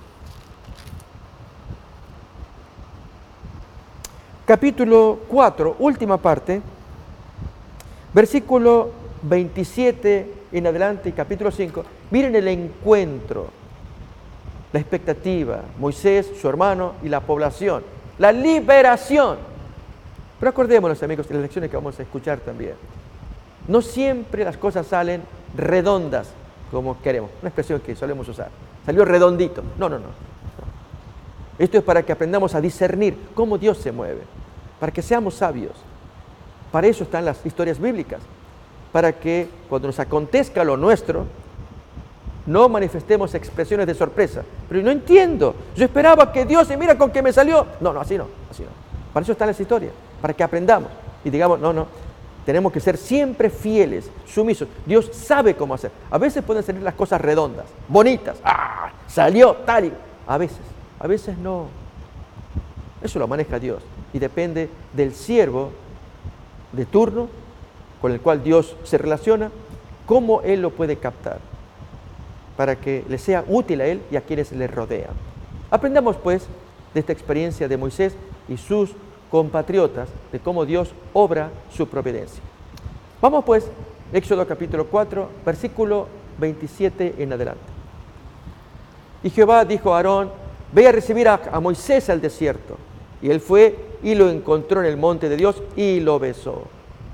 capítulo cuatro, última parte, versículo veintisiete en adelante, y capítulo cinco. Miren el encuentro, la expectativa, Moisés, su hermano y la población, la liberación. Pero acordémonos, amigos, de las lecciones que vamos a escuchar también. No siempre las cosas salen redondas como queremos, una expresión que solemos usar. Salió redondito. No, no, no. Esto es para que aprendamos a discernir cómo Dios se mueve, para que seamos sabios. Para eso están las historias bíblicas, para que cuando nos acontezca lo nuestro, no manifestemos expresiones de sorpresa. Pero no entiendo, yo esperaba que Dios, y mira con qué me salió. No, no, así no, así no. Para eso están las historias, para que aprendamos y digamos, no, no, tenemos que ser siempre fieles, sumisos. Dios sabe cómo hacer. A veces pueden salir las cosas redondas, bonitas. ¡Ah! Salió tal y... A veces, a veces no. Eso lo maneja Dios y depende del siervo de turno con el cual Dios se relaciona, cómo Él lo puede captar para que le sea útil a Él y a quienes le rodean. Aprendamos pues de esta experiencia de Moisés y sus compatriotas, de cómo Dios obra su providencia. Vamos pues, Éxodo capítulo cuatro, versículo veintisiete en adelante. Y Jehová dijo a Aarón: ve a recibir a, a Moisés al desierto. Y él fue y lo encontró en el monte de Dios y lo besó.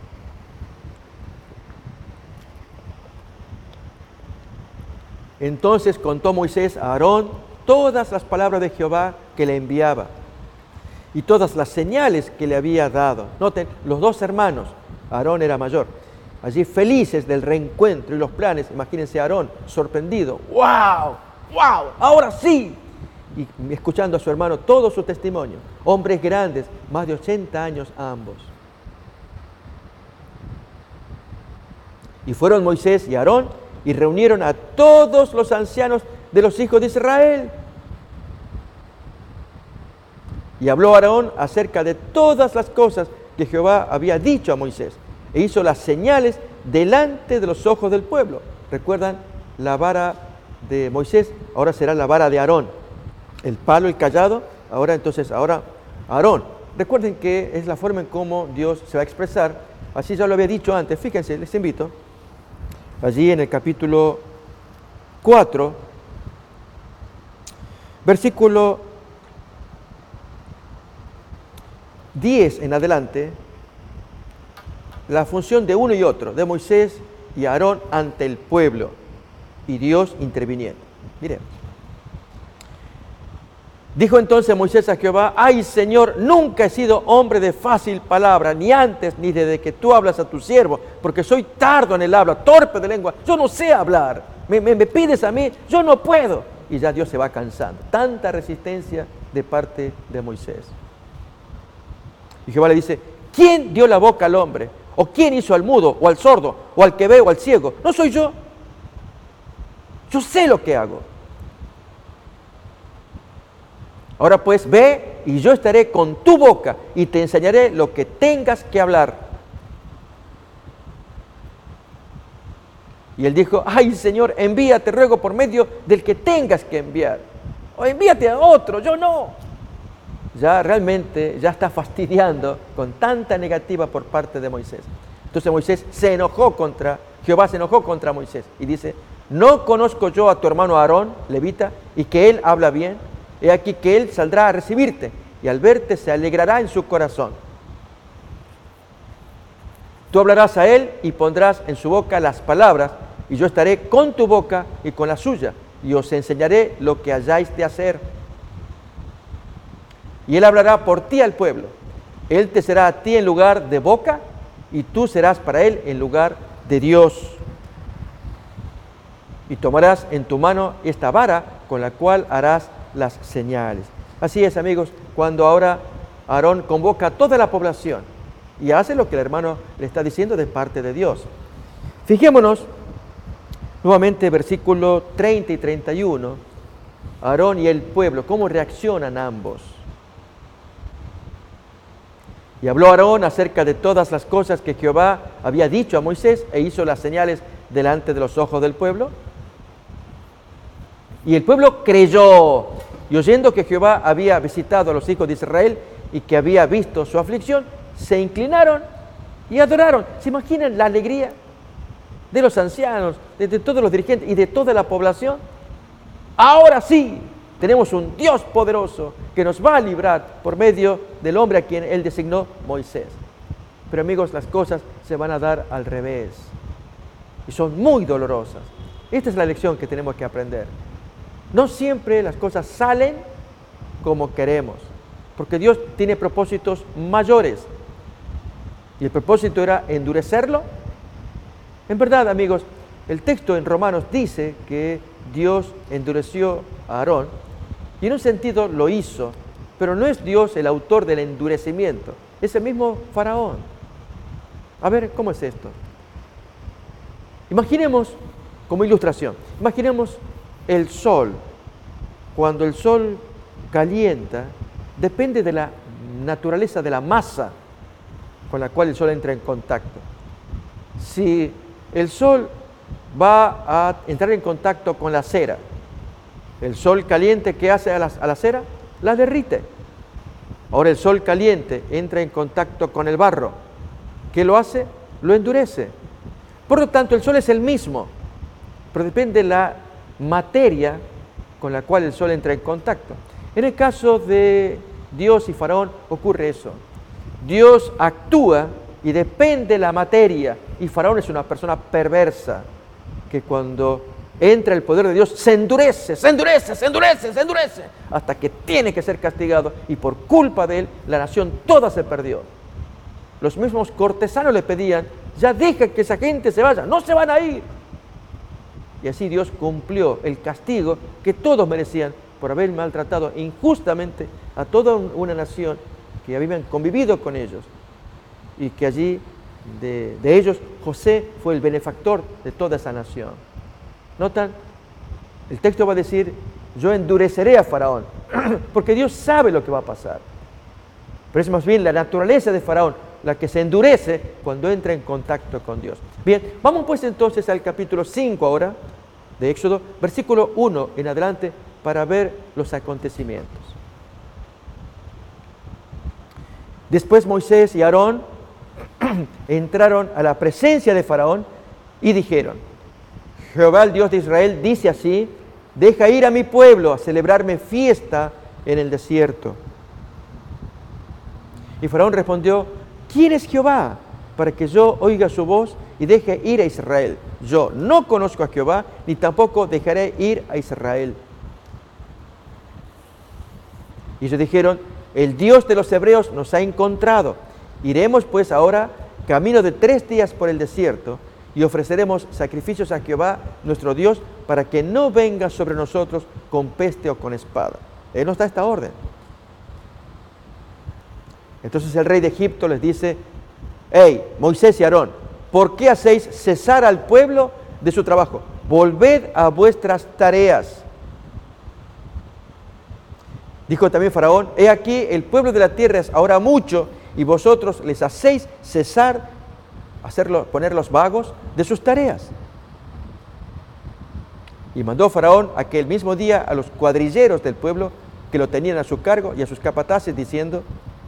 Entonces contó Moisés a Aarón todas las palabras de Jehová que le enviaba y todas las señales que le había dado. Noten, los dos hermanos, Aarón era mayor, allí felices del reencuentro y los planes. Imagínense a Aarón sorprendido. ¡Wow! ¡Wow! ¡Ahora sí! Y escuchando a su hermano todo su testimonio. Hombres grandes, más de ochenta años ambos. Y fueron Moisés y Aarón y reunieron a todos los ancianos de los hijos de Israel. Y habló Aarón acerca de todas las cosas que Jehová había dicho a Moisés, e hizo las señales delante de los ojos del pueblo. ¿Recuerdan? La vara de Moisés ahora será la vara de Aarón. El palo, el cayado, ahora entonces, ahora Aarón. Recuerden que es la forma en cómo Dios se va a expresar. Así ya lo había dicho antes. Fíjense, les invito. Allí en el capítulo cuatro, versículo diez en adelante, la función de uno y otro, de Moisés y Aarón ante el pueblo, y Dios interviniendo. Miremos. Dijo entonces Moisés a Jehová: ay, Señor, nunca he sido hombre de fácil palabra, ni antes ni desde que tú hablas a tu siervo, porque soy tardo en el habla, torpe de lengua, yo no sé hablar. Me, me, me pides a mí, yo no puedo. Y ya Dios se va cansando. Tanta resistencia de parte de Moisés. Y Jehová le dice: ¿quién dio la boca al hombre? ¿O quién hizo al mudo, o al sordo, o al que ve, o al ciego? ¿No soy yo? Yo sé lo que hago. Ahora pues ve y yo estaré con tu boca y te enseñaré lo que tengas que hablar. Y él dijo: ay, Señor, envíate, ruego, por medio del que tengas que enviar. O envíate a otro, yo no. Ya realmente ya está fastidiando con tanta negativa por parte de Moisés. Entonces Moisés se enojó contra, Jehová se enojó contra Moisés y dice: ¿no conozco yo a tu hermano Aarón, levita, y que él habla bien? He aquí que él saldrá a recibirte, y al verte se alegrará en su corazón. Tú hablarás a él y pondrás en su boca las palabras, y yo estaré con tu boca y con la suya, y os enseñaré lo que hayáis de hacer. Y él hablará por ti al pueblo. Él te será a ti en lugar de boca, y tú serás para él en lugar de Dios. Y tomarás en tu mano esta vara con la cual harás las señales. Así es, amigos, cuando ahora Aarón convoca a toda la población y hace lo que el hermano le está diciendo de parte de Dios. Fijémonos nuevamente versículo treinta y treinta y uno, Aarón y el pueblo, cómo reaccionan ambos. Y habló Aarón acerca de todas las cosas que Jehová había dicho a Moisés e hizo las señales delante de los ojos del pueblo. Y el pueblo creyó, y oyendo que Jehová había visitado a los hijos de Israel y que había visto su aflicción, se inclinaron y adoraron. ¿Se imaginan la alegría de los ancianos, de, de todos los dirigentes y de toda la población? Ahora sí, tenemos un Dios poderoso que nos va a librar por medio del hombre a quien él designó, Moisés. Pero amigos, las cosas se van a dar al revés y son muy dolorosas. Esta es la lección que tenemos que aprender. No siempre las cosas salen como queremos, porque Dios tiene propósitos mayores. Y el propósito era endurecerlo. En verdad, amigos, el texto en Romanos dice que Dios endureció a Aarón, y en un sentido lo hizo, pero no es Dios el autor del endurecimiento, es el mismo Faraón. A ver, ¿cómo es esto? Imaginemos, como ilustración, imaginemos el sol cuando el sol calienta, depende de la naturaleza de la masa con la cual el sol entra en contacto. Si el sol va a entrar en contacto con la cera, el sol caliente, ¿qué hace a la, a la cera? La derrite. Ahora el sol caliente entra en contacto con el barro. ¿Qué lo hace? Lo endurece. Por lo tanto, el sol es el mismo, pero depende de la materia con la cual el sol entra en contacto. En el caso de Dios y Faraón ocurre eso. Dios actúa y depende de la materia, y Faraón es una persona perversa que cuando entra el poder de Dios se endurece, se endurece, se endurece, se endurece, hasta que tiene que ser castigado, y por culpa de él la nación toda se perdió. Los mismos cortesanos le pedían: ya deja que esa gente se vaya, no se van a ir. Y así Dios cumplió el castigo que todos merecían por haber maltratado injustamente a toda una nación que habían convivido con ellos, y que allí de, de ellos José fue el benefactor de toda esa nación. ¿Notan? El texto va a decir: yo endureceré a Faraón, porque Dios sabe lo que va a pasar. Pero es más bien la naturaleza de Faraón la que se endurece cuando entra en contacto con Dios. Bien, vamos pues entonces al capítulo cinco ahora de Éxodo, versículo uno en adelante, para ver los acontecimientos. Después Moisés y Aarón entraron a la presencia de Faraón y dijeron: Jehová, el Dios de Israel, dice así: deja ir a mi pueblo a celebrarme fiesta en el desierto. Y Faraón respondió: ¿quién es Jehová para que yo oiga su voz y deje ir a Israel? Yo no conozco a Jehová, ni tampoco dejaré ir a Israel. Y ellos dijeron: el Dios de los hebreos nos ha encontrado. Iremos pues ahora camino de tres días por el desierto, y ofreceremos sacrificios a Jehová nuestro Dios, para que no venga sobre nosotros con peste o con espada. Él nos da esta orden. Entonces el rey de Egipto les dice: hey, Moisés y Aarón, ¿por qué hacéis cesar al pueblo de su trabajo? Volved a vuestras tareas. Dijo también Faraón: he aquí, el pueblo de la tierra es ahora mucho, y vosotros les hacéis cesar, hacerlo, ponerlos vagos de sus tareas. Y mandó Faraón aquel mismo día a los cuadrilleros del pueblo que lo tenían a su cargo y a sus capataces, diciendo: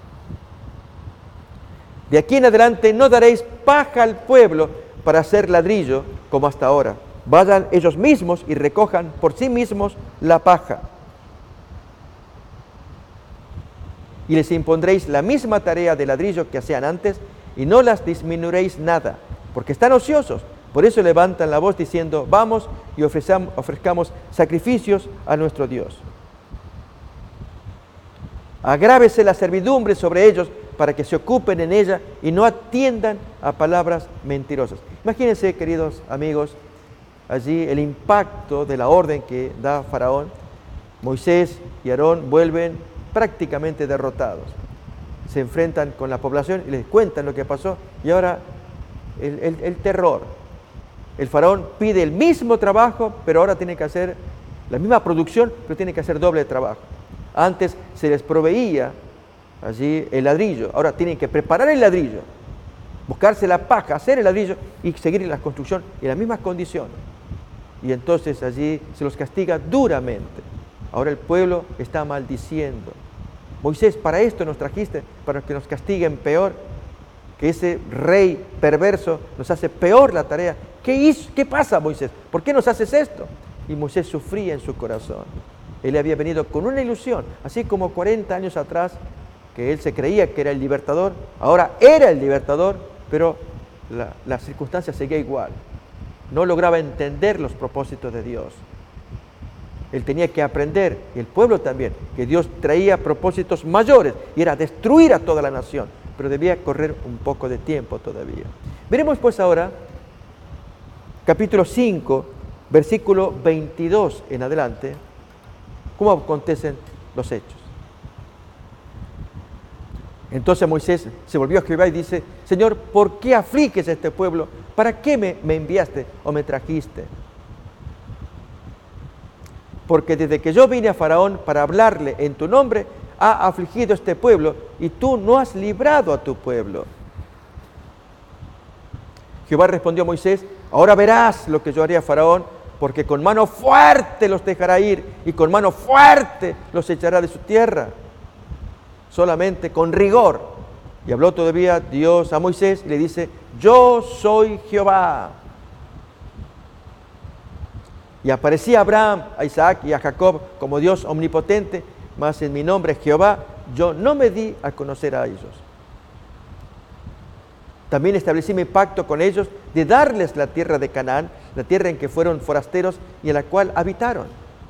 de aquí en adelante no daréis paja al pueblo para hacer ladrillo como hasta ahora. Vayan ellos mismos y recojan por sí mismos la paja. Y les impondréis la misma tarea de ladrillo que hacían antes, y no las disminuiréis nada, porque están ociosos. Por eso levantan la voz diciendo: vamos y ofrezcamos, ofrezcamos sacrificios a nuestro Dios. Agrávese la servidumbre sobre ellos, para que se ocupen en ella y no atiendan a palabras mentirosas. Imagínense, queridos amigos, allí el impacto de la orden que da Faraón. Moisés y Aarón vuelven prácticamente derrotados. Se enfrentan con la población y les cuentan lo que pasó, y ahora el, el, el terror. El Faraón pide el mismo trabajo, pero ahora tiene que hacer la misma producción, pero tiene que hacer doble trabajo. Antes se les proveía allí el ladrillo, ahora tienen que preparar el ladrillo, buscarse la paja, hacer el ladrillo y seguir en la construcción en las mismas condiciones. Y entonces allí se los castiga duramente. Ahora el pueblo está maldiciendo: Moisés, para esto nos trajiste, para que nos castiguen peor, que ese rey perverso nos hace peor la tarea. ¿Qué hizo? ¿Qué pasa, Moisés? ¿Por qué nos haces esto? Y Moisés sufría en su corazón. Él había venido con una ilusión, así como cuarenta años atrás, que él se creía que era el libertador. Ahora era el libertador, pero la, la circunstancia seguía igual. No lograba entender los propósitos de Dios. Él tenía que aprender, y el pueblo también, que Dios traía propósitos mayores, y era destruir a toda la nación, pero debía correr un poco de tiempo todavía. Veremos pues ahora, capítulo cinco, versículo veintidós en adelante, cómo acontecen los hechos. Entonces Moisés se volvió a Jehová y dice: Señor, ¿por qué afliges a este pueblo? ¿Para qué me, me enviaste o me trajiste? porque desde que yo vine a Faraón para hablarle en tu nombre, ha afligido este pueblo, y tú no has librado a tu pueblo. Jehová respondió a Moisés: ahora verás lo que yo haré a Faraón, porque con mano fuerte los dejará ir, y con mano fuerte los echará de su tierra, solamente con rigor. Y habló todavía Dios a Moisés y le dice: yo soy Jehová. Y aparecía a Abraham, a Isaac y a Jacob como Dios omnipotente, mas en mi nombre Jehová yo no me di a conocer a ellos. También establecí mi pacto con ellos de darles la tierra de Canaán, la tierra en que fueron forasteros y en la cual habitaron.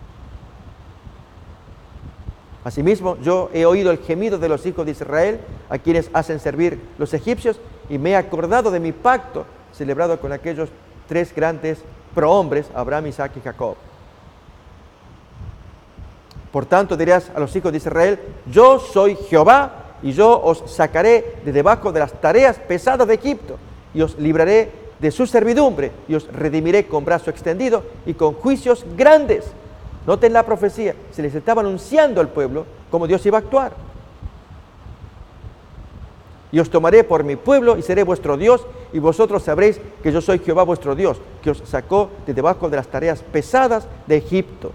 Asimismo, yo he oído el gemido de los hijos de Israel, a quienes hacen servir los egipcios, y me he acordado de mi pacto celebrado con aquellos tres grandes prohombres, Abraham, Isaac y Jacob. Por tanto dirás a los hijos de Israel: yo soy Jehová, y yo os sacaré de debajo de las tareas pesadas de Egipto, y os libraré de su servidumbre, y os redimiré con brazo extendido y con juicios grandes. Noten la profecía, se les estaba anunciando al pueblo cómo Dios iba a actuar. Y os tomaré por mi pueblo y seré vuestro Dios, y vosotros sabréis que yo soy Jehová vuestro Dios, que os sacó de debajo de las tareas pesadas de Egipto.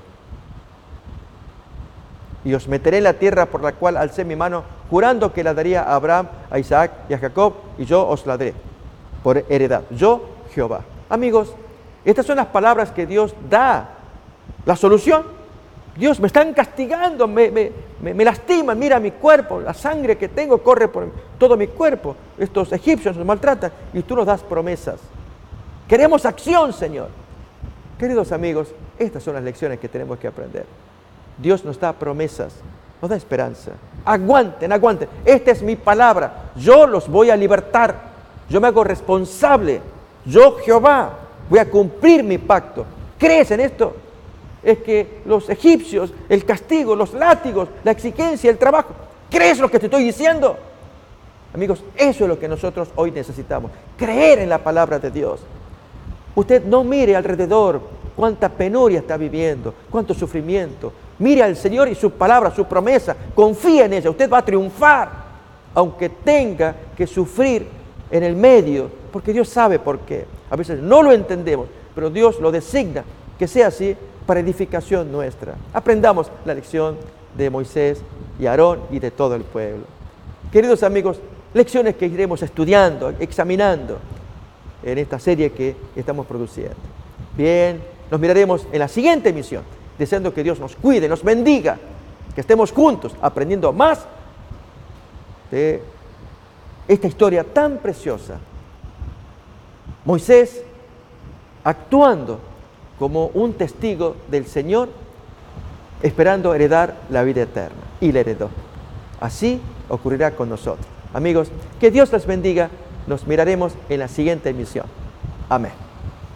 Y os meteré en la tierra por la cual alcé mi mano, jurando que la daría a Abraham, a Isaac y a Jacob, y yo os la daré por heredad. Yo, Jehová. Amigos, estas son las palabras que Dios da. La solución: Dios, me están castigando, me, me, me, me lastiman, mira mi cuerpo, la sangre que tengo corre por todo mi cuerpo. Estos egipcios nos maltratan y tú nos das promesas. Queremos acción, Señor. Queridos amigos, estas son las lecciones que tenemos que aprender. Dios nos da promesas, nos da esperanza. Aguanten, aguanten. Esta es mi palabra. Yo los voy a libertar. Yo me hago responsable. Yo, Jehová, voy a cumplir mi pacto. ¿Crees en esto? Es que los egipcios, el castigo, los látigos, la exigencia, el trabajo. ¿Crees lo que te estoy diciendo? Amigos, eso es lo que nosotros hoy necesitamos. Creer en la palabra de Dios. Usted no mire alrededor cuánta penuria está viviendo, cuánto sufrimiento. Mire al Señor y su palabra, su promesa. Confía en ella. Usted va a triunfar, aunque tenga que sufrir en el medio, porque Dios sabe por qué. A veces no lo entendemos, pero Dios lo designa que sea así para edificación nuestra. Aprendamos la lección de Moisés y Aarón y de todo el pueblo. Queridos amigos, lecciones que iremos estudiando, examinando en esta serie que estamos produciendo. Bien, nos miraremos en la siguiente emisión, deseando que Dios nos cuide, nos bendiga, que estemos juntos aprendiendo más de esta historia tan preciosa. Moisés actuando como un testigo del Señor, esperando heredar la vida eterna. Y la heredó. Así ocurrirá con nosotros. Amigos, que Dios les bendiga. Nos miraremos en la siguiente emisión. Amén.